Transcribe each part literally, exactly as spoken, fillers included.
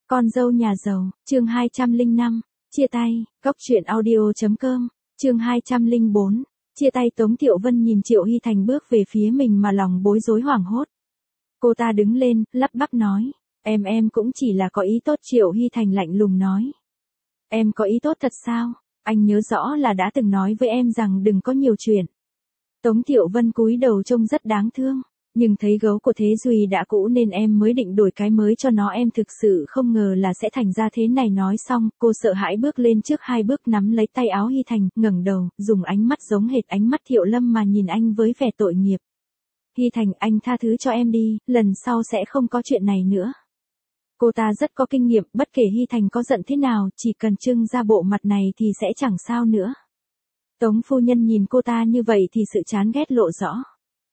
Con dâu nhà giàu, chương hai trăm lẻ năm, chia tay, góc truyện audio chấm com, chương hai trăm lẻ bốn, chia tay. Tống Thiệu Vân nhìn Triệu Hy Thành bước về phía mình mà lòng bối rối hoảng hốt. Cô ta đứng lên, lắp bắp nói, em em cũng chỉ là có ý tốt. Triệu Hy Thành lạnh lùng nói, em có ý tốt thật sao? Anh nhớ rõ là đã từng nói với em rằng đừng có nhiều chuyện. Tống Thiệu Vân cúi đầu trông rất đáng thương, nhưng thấy gấu của Thế Duy đã cũ nên em mới định đổi cái mới cho nó. Em thực sự không ngờ là sẽ thành ra thế này. Nói xong, cô sợ hãi bước lên trước hai bước, nắm lấy tay áo Hy Thành, ngẩng đầu, dùng ánh mắt giống hệt ánh mắt Thiệu Lâm mà nhìn anh với vẻ tội nghiệp. Hy Thành, anh tha thứ cho em đi, lần sau sẽ không có chuyện này nữa. Cô ta rất có kinh nghiệm, bất kể Hy Thành có giận thế nào, chỉ cần trưng ra bộ mặt này thì sẽ chẳng sao nữa. Tống phu nhân nhìn cô ta như vậy thì sự chán ghét lộ rõ.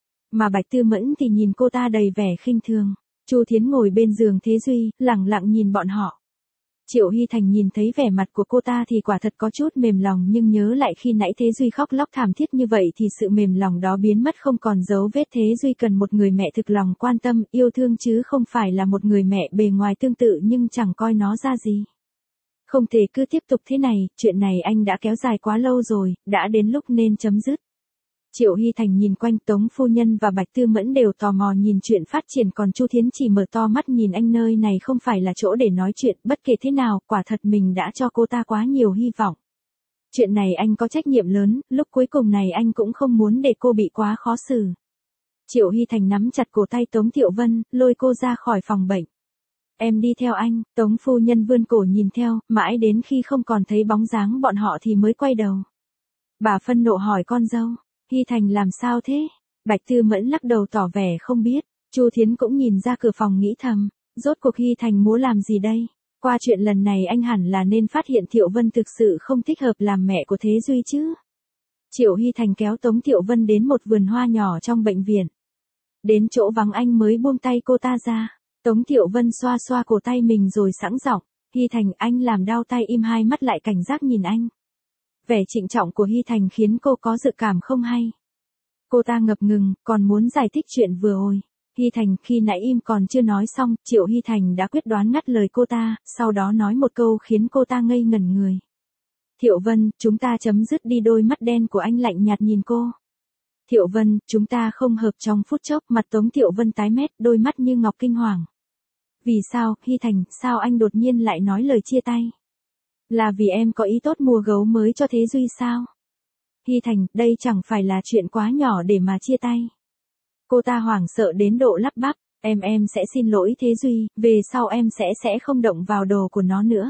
Mà Bạch Tư Mẫn thì nhìn cô ta đầy vẻ khinh thường. Chu Thiến ngồi bên giường Thế Duy, lẳng lặng nhìn bọn họ. Triệu Hy Thành nhìn thấy vẻ mặt của cô ta thì quả thật có chút mềm lòng, nhưng nhớ lại khi nãy Thế Duy khóc lóc thảm thiết như vậy thì sự mềm lòng đó biến mất không còn dấu vết. Thế Duy cần một người mẹ thực lòng quan tâm, yêu thương chứ không phải là một người mẹ bề ngoài tương tự nhưng chẳng coi nó ra gì. Không thể cứ tiếp tục thế này, chuyện này anh đã kéo dài quá lâu rồi, đã đến lúc nên chấm dứt. Triệu Hy Thành nhìn quanh. Tống phu nhân và Bạch Tư Mẫn đều tò mò nhìn chuyện phát triển, còn Chu Thiến chỉ mở to mắt nhìn anh. Nơi này không phải là chỗ để nói chuyện. Bất kể thế nào, quả thật mình đã cho cô ta quá nhiều hy vọng. Chuyện này anh có trách nhiệm lớn, lúc cuối cùng này anh cũng không muốn để cô bị quá khó xử. Triệu Hy Thành nắm chặt cổ tay Tống Thiệu Vân, lôi cô ra khỏi phòng bệnh. Em đi theo anh. Tống phu nhân vươn cổ nhìn theo, mãi đến khi không còn thấy bóng dáng bọn họ thì mới quay đầu. Bà phân nộ hỏi con dâu, Hy Thành làm sao thế? Bạch Tư Mẫn lắc đầu tỏ vẻ không biết. Chu Thiến cũng nhìn ra cửa phòng nghĩ thầm, rốt cuộc Hy Thành muốn làm gì đây? Qua chuyện lần này anh hẳn là nên phát hiện Thiệu Vân thực sự không thích hợp làm mẹ của Thế Duy chứ. Triệu Hy Thành kéo Tống Thiệu Vân đến một vườn hoa nhỏ trong bệnh viện. Đến chỗ vắng anh mới buông tay cô ta ra. Tống Thiệu Vân xoa xoa cổ tay mình rồi sẵn giọng, Hy Thành, anh làm đau tay. Im hai mắt lại cảnh giác nhìn anh. Vẻ trịnh trọng của Hy Thành khiến cô có dự cảm không hay. Cô ta ngập ngừng, còn muốn giải thích chuyện vừa rồi. Hy Thành, khi nãy im còn chưa nói xong, Triệu Hy Thành đã quyết đoán ngắt lời cô ta, sau đó nói một câu khiến cô ta ngây ngẩn người. Thiệu Vân, chúng ta chấm dứt đi. Đôi mắt đen của anh lạnh nhạt nhìn cô. Thiệu Vân, chúng ta không hợp. Trong phút chốc, mặt Tống Thiệu Vân tái mét, đôi mắt như ngọc kinh hoàng. Vì sao, Hy Thành, sao anh đột nhiên lại nói lời chia tay? Là vì em có ý tốt mua gấu mới cho Thế Duy sao? Hy Thành, đây chẳng phải là chuyện quá nhỏ để mà chia tay. Cô ta hoảng sợ đến độ lắp bắp, em em sẽ xin lỗi Thế Duy, về sau em sẽ sẽ không động vào đồ của nó nữa.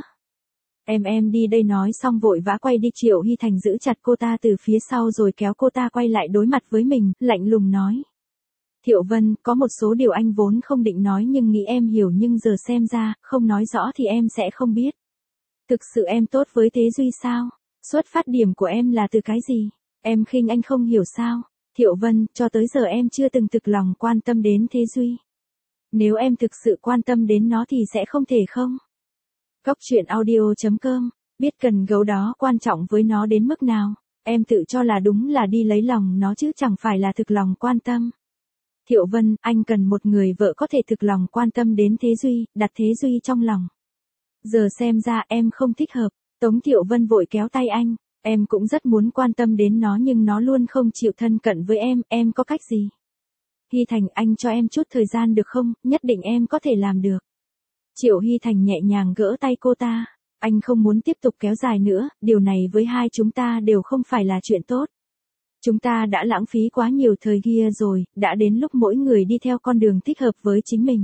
Em em đi đây. Nói xong vội vã quay đi. Triệu Hy Thành giữ chặt cô ta từ phía sau rồi kéo cô ta quay lại đối mặt với mình, lạnh lùng nói. Thiệu Vân, có một số điều anh vốn không định nói nhưng nghĩ em hiểu, nhưng giờ xem ra, không nói rõ thì em sẽ không biết. Thực sự em tốt với Thế Duy sao? Xuất phát điểm của em là từ cái gì? Em khinh anh không hiểu sao? Thiệu Vân, cho tới giờ em chưa từng thực lòng quan tâm đến Thế Duy. Nếu em thực sự quan tâm đến nó thì sẽ không thể không? Góc truyện audio chấm com, biết cần gấu đó quan trọng với nó đến mức nào, em tự cho là đúng là đi lấy lòng nó chứ chẳng phải là thực lòng quan tâm. Thiệu Vân, anh cần một người vợ có thể thực lòng quan tâm đến Thế Duy, đặt Thế Duy trong lòng. Giờ xem ra em không thích hợp. Tống Thiệu Vân vội kéo tay anh, em cũng rất muốn quan tâm đến nó nhưng nó luôn không chịu thân cận với em, em có cách gì? Hy Thành, anh cho em chút thời gian được không, nhất định em có thể làm được. Triệu Hy Thành nhẹ nhàng gỡ tay cô ta, anh không muốn tiếp tục kéo dài nữa, điều này với hai chúng ta đều không phải là chuyện tốt. Chúng ta đã lãng phí quá nhiều thời kia rồi, đã đến lúc mỗi người đi theo con đường thích hợp với chính mình.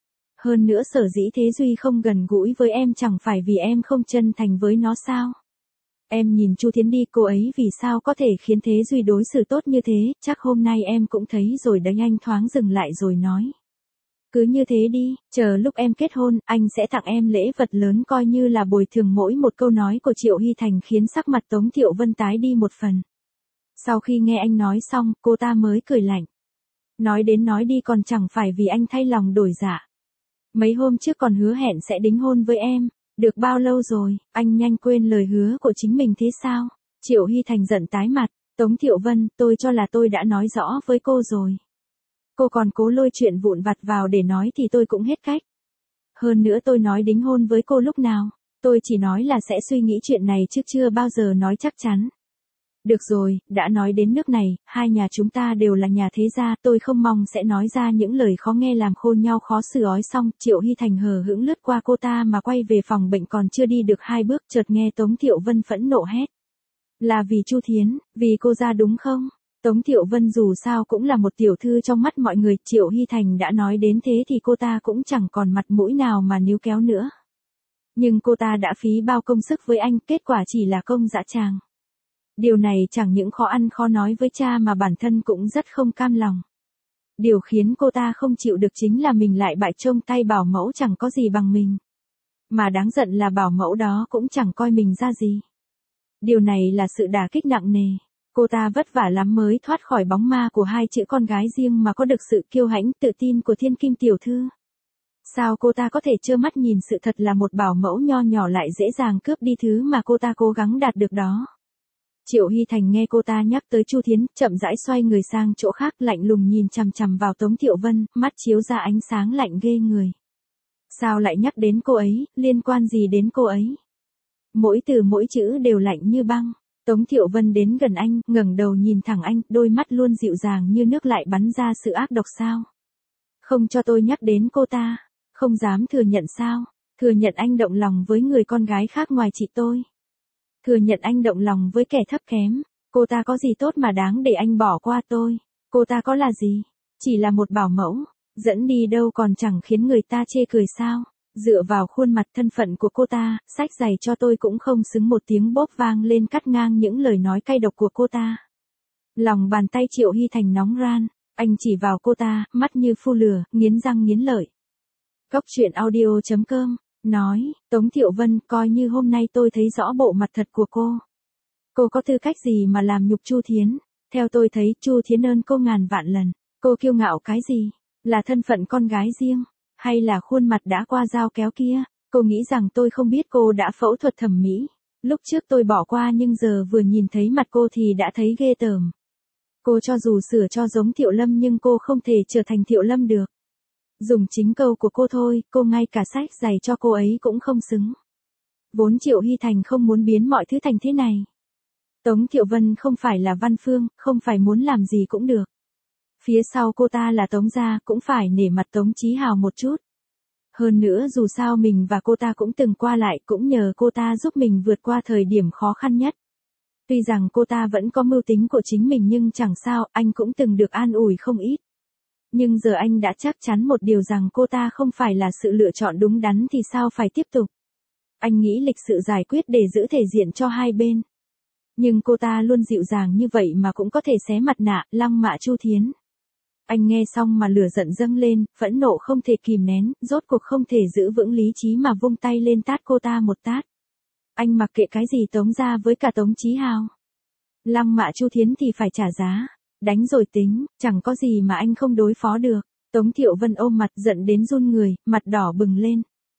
Hơn nữa sở dĩ Thế Duy không gần gũi với em chẳng phải vì em không chân thành với nó sao? Em nhìn Chu Thiến đi, cô ấy vì sao có thể khiến Thế Duy đối xử tốt như thế, chắc hôm nay em cũng thấy rồi đấy. Anh thoáng dừng lại rồi nói. Cứ như thế đi, chờ lúc em kết hôn, anh sẽ tặng em lễ vật lớn coi như là bồi thường. Mỗi một câu nói của Triệu Hy Thành khiến sắc mặt Tống Thiệu Vân tái đi một phần. Sau khi nghe anh nói xong, cô ta mới cười lạnh. Nói đến nói đi còn chẳng phải vì anh thay lòng đổi dạ. Mấy hôm trước còn hứa hẹn sẽ đính hôn với em, được bao lâu rồi, anh nhanh quên lời hứa của chính mình thế sao? Triệu Hy Thành giận tái mặt, Tống Thiệu Vân, tôi cho là tôi đã nói rõ với cô rồi. Cô còn cố lôi chuyện vụn vặt vào để nói thì tôi cũng hết cách. Hơn nữa tôi nói đính hôn với cô lúc nào, tôi chỉ nói là sẽ suy nghĩ chuyện này chứ chưa bao giờ nói chắc chắn. Được rồi, đã nói đến nước này, hai nhà chúng ta đều là nhà thế gia, tôi không mong sẽ nói ra những lời khó nghe làm khô nhau khó xử ói. Xong, Triệu Hy Thành hờ hững lướt qua cô ta mà quay về phòng bệnh, còn chưa đi được hai bước chợt nghe Tống Thiệu Vân phẫn nộ hét. Là vì Chu Thiến, vì cô ra đúng không? Tống Thiệu Vân dù sao cũng là một tiểu thư trong mắt mọi người, Triệu Hy Thành đã nói đến thế thì cô ta cũng chẳng còn mặt mũi nào mà níu kéo nữa. Nhưng cô ta đã phí bao công sức với anh, kết quả chỉ là công dã tràng. Điều này chẳng những khó ăn khó nói với cha mà bản thân cũng rất không cam lòng. Điều khiến cô ta không chịu được chính là mình lại bại trong tay bảo mẫu chẳng có gì bằng mình. Mà đáng giận là bảo mẫu đó cũng chẳng coi mình ra gì. Điều này là sự đả kích nặng nề. Cô ta vất vả lắm mới thoát khỏi bóng ma của hai chữ con gái riêng mà có được sự kiêu hãnh tự tin của thiên kim tiểu thư. Sao cô ta có thể trơ mắt nhìn sự thật là một bảo mẫu nho nhỏ lại dễ dàng cướp đi thứ mà cô ta cố gắng đạt được đó. Triệu Hy Thành nghe cô ta nhắc tới Chu Thiến, chậm rãi xoay người sang chỗ khác, lạnh lùng nhìn chằm chằm vào Tống Thiệu Vân, mắt chiếu ra ánh sáng lạnh ghê người. Sao lại nhắc đến cô ấy, liên quan gì đến cô ấy? Mỗi từ mỗi chữ đều lạnh như băng. Tống Thiệu Vân đến gần anh, ngẩng đầu nhìn thẳng anh, đôi mắt luôn dịu dàng như nước lại bắn ra sự ác độc sao? Không cho tôi nhắc đến cô ta, không dám thừa nhận sao? Thừa nhận anh động lòng với người con gái khác ngoài chị tôi. Thừa nhận anh động lòng với kẻ thấp kém. Cô ta có gì tốt mà đáng để anh bỏ qua tôi? Cô ta có là gì? Chỉ là một bảo mẫu, dẫn đi đâu còn chẳng khiến người ta chê cười sao? Dựa vào khuôn mặt thân phận của cô ta, sách giày cho tôi cũng không xứng. Một tiếng bốp vang lên cắt ngang những lời nói cay độc của cô ta. Lòng bàn tay Triệu Hy Thành nóng ran, anh chỉ vào cô ta, mắt như phu lửa, nghiến răng nghiến lợi. Cốc truyện audio chấm com nói, Tống Thiệu Vân, coi như hôm nay tôi thấy rõ bộ mặt thật của cô. Cô có tư cách gì mà làm nhục Chu Thiến? Theo tôi thấy, Chu Thiến ơn cô ngàn vạn lần. Cô kiêu ngạo cái gì? Là thân phận con gái riêng? Hay là khuôn mặt đã qua dao kéo kia? Cô nghĩ rằng tôi không biết cô đã phẫu thuật thẩm mỹ. Lúc trước tôi bỏ qua nhưng giờ vừa nhìn thấy mặt cô thì đã thấy ghê tởm. Cô cho dù sửa cho giống Thiệu Lâm nhưng cô không thể trở thành Thiệu Lâm được. Dùng chính câu của cô thôi, cô ngay cả sách giày cho cô ấy cũng không xứng. Vốn Triệu Hy Thành không muốn biến mọi thứ thành thế này. Tống Thiệu Vân không phải là Văn Phương, không phải muốn làm gì cũng được. Phía sau cô ta là Tống gia, cũng phải nể mặt Tống Chí Hào một chút. Hơn nữa dù sao mình và cô ta cũng từng qua lại, cũng nhờ cô ta giúp mình vượt qua thời điểm khó khăn nhất. Tuy rằng cô ta vẫn có mưu tính của chính mình nhưng chẳng sao, anh cũng từng được an ủi không ít. Nhưng giờ anh đã chắc chắn một điều rằng cô ta không phải là sự lựa chọn đúng đắn thì sao phải tiếp tục. Anh nghĩ lịch sự giải quyết để giữ thể diện cho hai bên. Nhưng cô ta luôn dịu dàng như vậy mà cũng có thể xé mặt nạ, lăng mạ Chu Thiến. Anh nghe xong mà lửa giận dâng lên, phẫn nộ không thể kìm nén, rốt cuộc không thể giữ vững lý trí mà vung tay lên tát cô ta một tát. Anh mặc kệ cái gì Tống gia với cả Tống Chí Hào. Lăng mạ Chu Thiến thì phải trả giá. Đánh rồi tính, chẳng có gì mà anh không đối phó được. Tống Thiệu Vân ôm mặt giận đến run người, mặt đỏ bừng lên.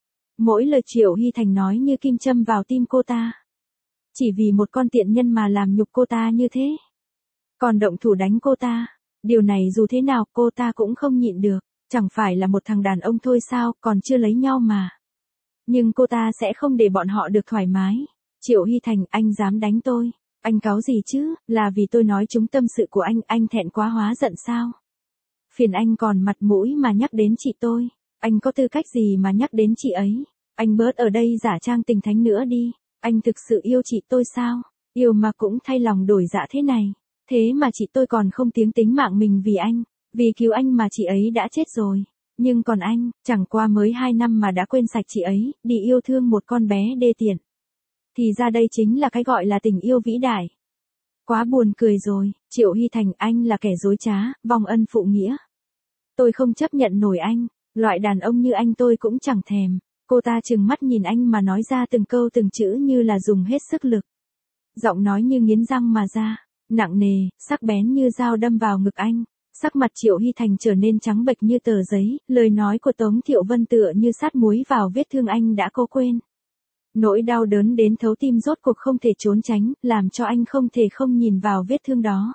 Mỗi lời Triệu Hy Thành nói như kim châm vào tim cô ta. Chỉ vì một con tiện nhân mà làm nhục cô ta như thế. Còn động thủ đánh cô ta. Điều này dù thế nào cô ta cũng không nhịn được. Chẳng phải là một thằng đàn ông thôi sao, còn chưa lấy nhau mà. Nhưng cô ta sẽ không để bọn họ được thoải mái. Triệu Hy Thành, anh dám đánh tôi. Anh cáu gì chứ, là vì tôi nói trúng tâm sự của anh, anh thẹn quá hóa giận sao? Phiền anh còn mặt mũi mà nhắc đến chị tôi. Anh có tư cách gì mà nhắc đến chị ấy? Anh bớt ở đây giả trang tình thánh nữa đi. Anh thực sự yêu chị tôi sao? Yêu mà cũng thay lòng đổi dạ thế này. Thế mà chị tôi còn không tiếng tính mạng mình vì anh. Vì cứu anh mà chị ấy đã chết rồi. Nhưng còn anh, chẳng qua mới hai năm mà đã quên sạch chị ấy, đi yêu thương một con bé đê tiện. Thì ra đây chính là cái gọi là tình yêu vĩ đại. Quá buồn cười rồi, Triệu Hy Thành, anh là kẻ dối trá, vong ân phụ nghĩa. Tôi không chấp nhận nổi anh, loại đàn ông như anh tôi cũng chẳng thèm. Cô ta trừng mắt nhìn anh mà nói ra từng câu từng chữ như là dùng hết sức lực. Giọng nói như nghiến răng mà ra, nặng nề, sắc bén như dao đâm vào ngực anh. Sắc mặt Triệu Hy Thành trở nên trắng bệch như tờ giấy, lời nói của Tống Thiệu Vân tựa như sát muối vào vết thương anh đã cố quên. Nỗi đau đớn đến thấu tim rốt cuộc không thể trốn tránh, làm cho anh không thể không nhìn vào vết thương đó.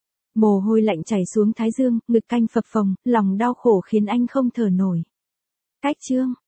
Mồ hôi lạnh chảy xuống thái dương, ngực canh phập phồng, lòng đau khổ khiến anh không thở nổi. Cách chương